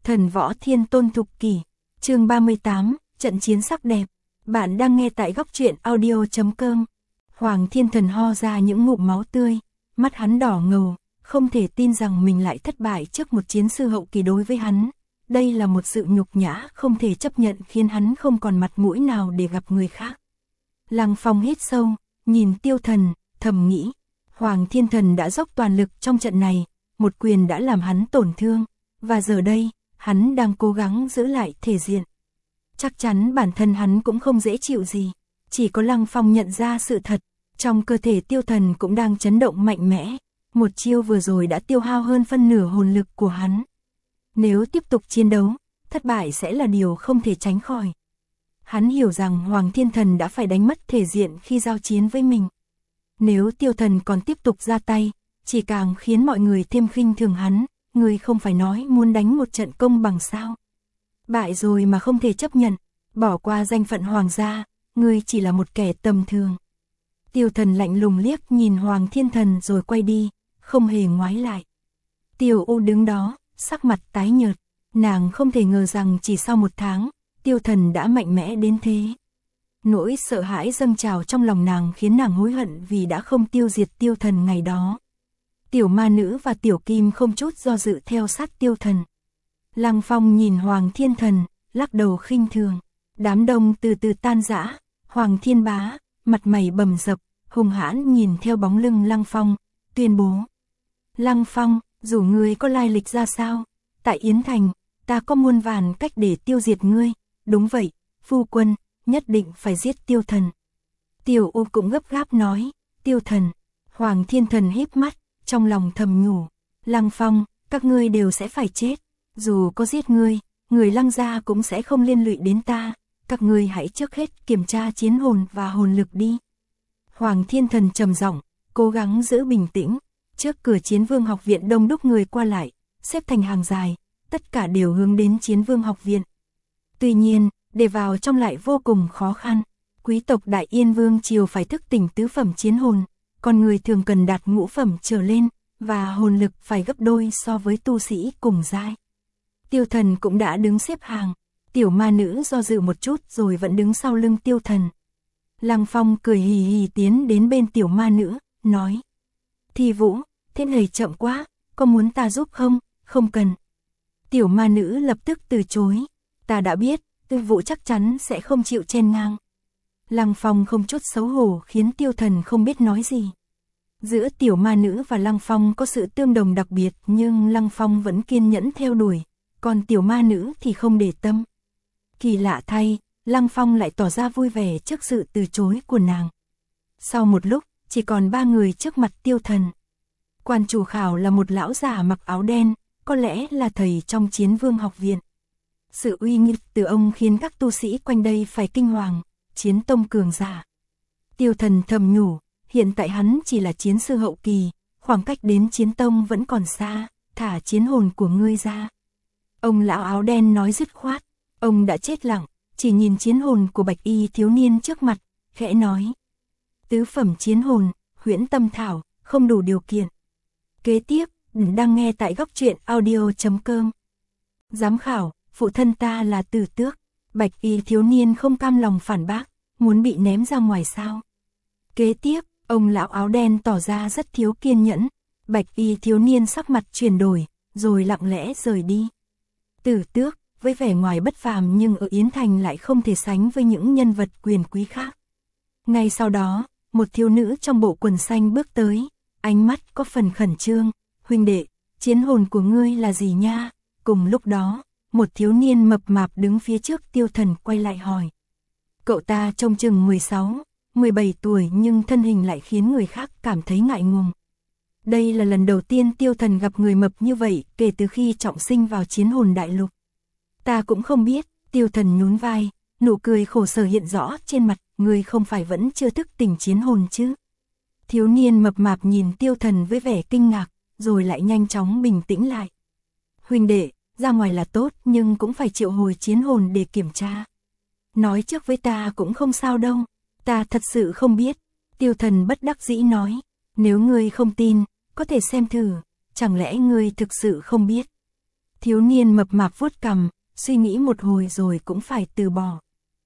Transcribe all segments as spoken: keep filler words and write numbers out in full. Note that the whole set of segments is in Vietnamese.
Thần võ thiên tôn thục kỷ, chương ba mươi tám, trận chiến sắc đẹp. Bạn đang nghe tại góc truyện audio chấm com. Hoàng Thiên Thần ho ra những ngụm máu tươi, mắt hắn đỏ ngầu, không thể tin rằng mình lại thất bại trước một chiến sư hậu kỳ. Đối với hắn, đây là một sự nhục nhã không thể chấp nhận, khiến hắn không còn mặt mũi nào để gặp người khác. Lăng Phong hít sâu, nhìn Tiêu Thần, thầm nghĩ, Hoàng Thiên Thần đã dốc toàn lực trong trận này, một quyền đã làm hắn tổn thương, và giờ đây, hắn đang cố gắng giữ lại thể diện. Chắc chắn bản thân hắn cũng không dễ chịu gì, chỉ có Lăng Phong nhận ra sự thật, trong cơ thể Tiêu Thần cũng đang chấn động mạnh mẽ, một chiêu vừa rồi đã tiêu hao hơn phân nửa hồn lực của hắn. Nếu tiếp tục chiến đấu, thất bại sẽ là điều không thể tránh khỏi. Hắn hiểu rằng Hoàng Thiên Thần đã phải đánh mất thể diện khi giao chiến với mình. Nếu Tiêu Thần còn tiếp tục ra tay, chỉ càng khiến mọi người thêm khinh thường hắn. Người không phải nói muốn đánh một trận công bằng sao? Bại rồi mà không thể chấp nhận, bỏ qua danh phận hoàng gia, người chỉ là một kẻ tầm thường. Tiêu Thần lạnh lùng liếc nhìn Hoàng Thiên Thần rồi quay đi, không hề ngoái lại. Tiêu U đứng đó, sắc mặt tái nhợt, nàng không thể ngờ rằng chỉ sau một tháng, Tiêu Thần đã mạnh mẽ đến thế. Nỗi sợ hãi dâng trào trong lòng nàng khiến nàng hối hận vì đã không tiêu diệt Tiêu Thần ngày đó. Tiểu ma nữ và Tiểu Kim không chút do dự theo sát Tiêu Thần. Lăng Phong nhìn Hoàng Thiên Thần, lắc đầu khinh thường. Đám đông từ từ tan rã, Hoàng Thiên Bá, mặt mày bầm dập, hung hãn nhìn theo bóng lưng Lăng Phong, tuyên bố. Lăng Phong, dù ngươi có lai lịch ra sao, tại Yến Thành, ta có muôn vàn cách để tiêu diệt ngươi. Đúng vậy, phu quân, nhất định phải giết Tiêu Thần. Tiểu U cũng gấp gáp nói, Tiêu Thần. Hoàng Thiên Thần híp mắt, trong lòng thầm nhủ, Lăng Phong, các ngươi đều sẽ phải chết. Dù có giết ngươi, người Lăng gia cũng sẽ không liên lụy đến ta. Các ngươi hãy trước hết kiểm tra chiến hồn và hồn lực đi. Hoàng Thiên Thần trầm giọng, cố gắng giữ bình tĩnh. Trước cửa Chiến Vương học viện đông đúc người qua lại, xếp thành hàng dài, tất cả đều hướng đến Chiến Vương học viện. Tuy nhiên, để vào trong lại vô cùng khó khăn. Quý tộc Đại Yên Vương triều phải thức tỉnh tứ phẩm chiến hồn, còn người thường cần đạt ngũ phẩm trở lên, và hồn lực phải gấp đôi so với tu sĩ cùng giai. Tiêu Thần cũng đã đứng xếp hàng, tiểu ma nữ do dự một chút rồi vẫn đứng sau lưng Tiêu Thần. Lăng Phong cười hì hì tiến đến bên tiểu ma nữ, nói. Thi Vũ, thế này chậm quá, có muốn ta giúp không? Không cần. Tiểu ma nữ lập tức từ chối, ta đã biết, Tư Vũ chắc chắn sẽ không chịu chen ngang. Lăng Phong không chút xấu hổ khiến Tiêu Thần không biết nói gì. Giữa tiểu ma nữ và Lăng Phong có sự tương đồng đặc biệt, nhưng Lăng Phong vẫn kiên nhẫn theo đuổi, còn tiểu ma nữ thì không để tâm. Kỳ lạ thay, Lăng Phong lại tỏ ra vui vẻ trước sự từ chối của nàng. Sau một lúc, chỉ còn ba người trước mặt Tiêu Thần. Quan chủ khảo là một lão già mặc áo đen, có lẽ là thầy trong Chiến Vương học viện. Sự uy nghiêm từ ông khiến các tu sĩ quanh đây phải kinh hoàng. Chiến tông cường giả. Tiêu Thần thầm nhủ, hiện tại hắn chỉ là chiến sư hậu kỳ, khoảng cách đến chiến tông vẫn còn xa, thả chiến hồn của ngươi ra. Ông lão áo đen nói dứt khoát, ông đã chết lặng, chỉ nhìn chiến hồn của bạch y thiếu niên trước mặt, khẽ nói. Tứ phẩm chiến hồn, huyễn tâm thảo, không đủ điều kiện. Kế tiếp, đang nghe tại góc truyện audio chấm com. Giám khảo, phụ thân ta là Tử Tước. Bạch y thiếu niên không cam lòng phản bác, muốn bị ném ra ngoài sao. Kế tiếp, ông lão áo đen tỏ ra rất thiếu kiên nhẫn. Bạch y thiếu niên sắc mặt chuyển đổi, rồi lặng lẽ rời đi. Tử Tước, với vẻ ngoài bất phàm nhưng ở Yến Thành lại không thể sánh với những nhân vật quyền quý khác. Ngay sau đó, một thiếu nữ trong bộ quần xanh bước tới, ánh mắt có phần khẩn trương. Huynh đệ, chiến hồn của ngươi là gì nha? Cùng lúc đó, một thiếu niên mập mạp đứng phía trước Tiêu Thần quay lại hỏi. Cậu ta trông chừng mười sáu, mười bảy tuổi nhưng thân hình lại khiến người khác cảm thấy ngại ngùng. Đây là lần đầu tiên Tiêu Thần gặp người mập như vậy kể từ khi trọng sinh vào Chiến Hồn Đại Lục. Ta cũng không biết, Tiêu Thần nhún vai, nụ cười khổ sở hiện rõ trên mặt, ngươi không phải vẫn chưa thức tỉnh chiến hồn chứ? Thiếu niên mập mạp nhìn Tiêu Thần với vẻ kinh ngạc, rồi lại nhanh chóng bình tĩnh lại. Huynh đệ, ra ngoài là tốt nhưng cũng phải triệu hồi chiến hồn để kiểm tra. Nói trước với ta cũng không sao đâu, ta thật sự không biết. Tiêu Thần bất đắc dĩ nói, nếu ngươi không tin, có thể xem thử, chẳng lẽ ngươi thực sự không biết. Thiếu niên mập mạp vuốt cằm, suy nghĩ một hồi rồi cũng phải từ bỏ.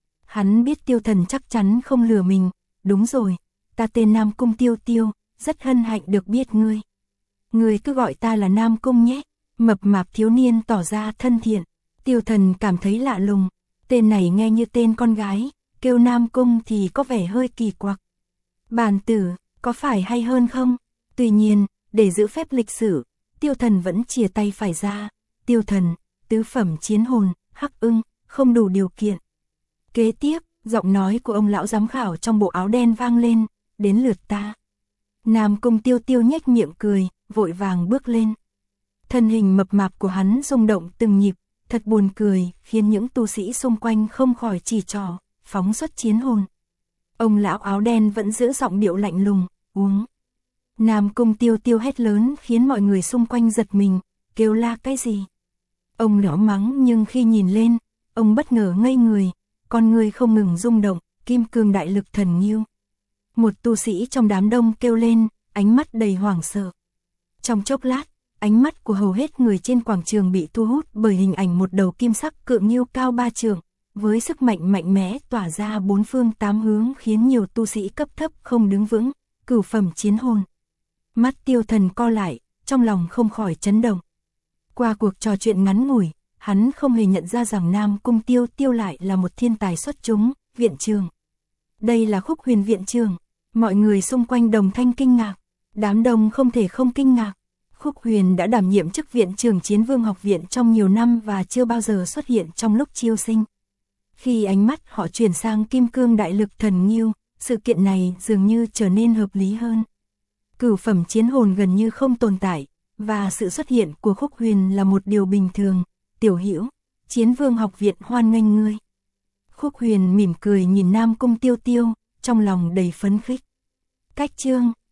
Hắn biết Tiêu Thần chắc chắn không lừa mình, đúng rồi, ta tên Nam Cung Tiêu Tiêu, rất hân hạnh được biết ngươi. Ngươi cứ gọi ta là Nam Cung nhé, mập mạp thiếu niên tỏ ra thân thiện. Tiêu Thần cảm thấy lạ lùng, tên này nghe như tên con gái, kêu Nam Cung thì có vẻ hơi kỳ quặc. Bàn tử, có phải hay hơn không? Tuy nhiên, để giữ phép lịch sử, Tiêu Thần vẫn chìa tay phải ra. Tiêu Thần, tứ phẩm chiến hồn, hắc ưng, không đủ điều kiện. Kế tiếp, giọng nói của ông lão giám khảo trong bộ áo đen vang lên, đến lượt ta. Nam Cung Tiêu Tiêu nhếch miệng cười, vội vàng bước lên. Thân hình mập mạp của hắn rung động từng nhịp, thật buồn cười, khiến những tu sĩ xung quanh không khỏi chỉ trỏ, phóng xuất chiến hồn. Ông lão áo đen vẫn giữ giọng điệu lạnh lùng, uống. Nam Cung Tiêu Tiêu hét lớn khiến mọi người xung quanh giật mình, kêu la cái gì. Ông nhỏ mắng nhưng khi nhìn lên, ông bất ngờ ngây người, con người không ngừng rung động, kim cương đại lực thần nghiêu. Một tu sĩ trong đám đông kêu lên, ánh mắt đầy hoảng sợ. Trong chốc lát, ánh mắt của hầu hết người trên quảng trường bị thu hút bởi hình ảnh một đầu kim sắc cự nghiêu cao ba trượng, với sức mạnh mạnh mẽ tỏa ra bốn phương tám hướng khiến nhiều tu sĩ cấp thấp không đứng vững, cửu phẩm chiến hồn. Mắt Tiêu Thần co lại, trong lòng không khỏi chấn động. Qua cuộc trò chuyện ngắn ngủi, hắn không hề nhận ra rằng Nam Cung Tiêu Tiêu lại là một thiên tài xuất chúng, viện trường. Đây là Khúc Huyền viện trường, mọi người xung quanh đồng thanh kinh ngạc, đám đông không thể không kinh ngạc. Khúc Huyền đã đảm nhiệm chức viện trưởng Chiến Vương học viện trong nhiều năm và chưa bao giờ xuất hiện trong lúc chiêu sinh. Khi ánh mắt họ chuyển sang kim cương đại lực thần nghiêu, sự kiện này dường như trở nên hợp lý hơn. Cửu phẩm chiến hồn gần như không tồn tại, và sự xuất hiện của Khúc Huyền là một điều bình thường. Tiểu Hữu, Chiến Vương học viện hoan nghênh ngươi. Khúc Huyền mỉm cười nhìn Nam Cung Tiêu Tiêu, trong lòng đầy phấn khích. Cách chương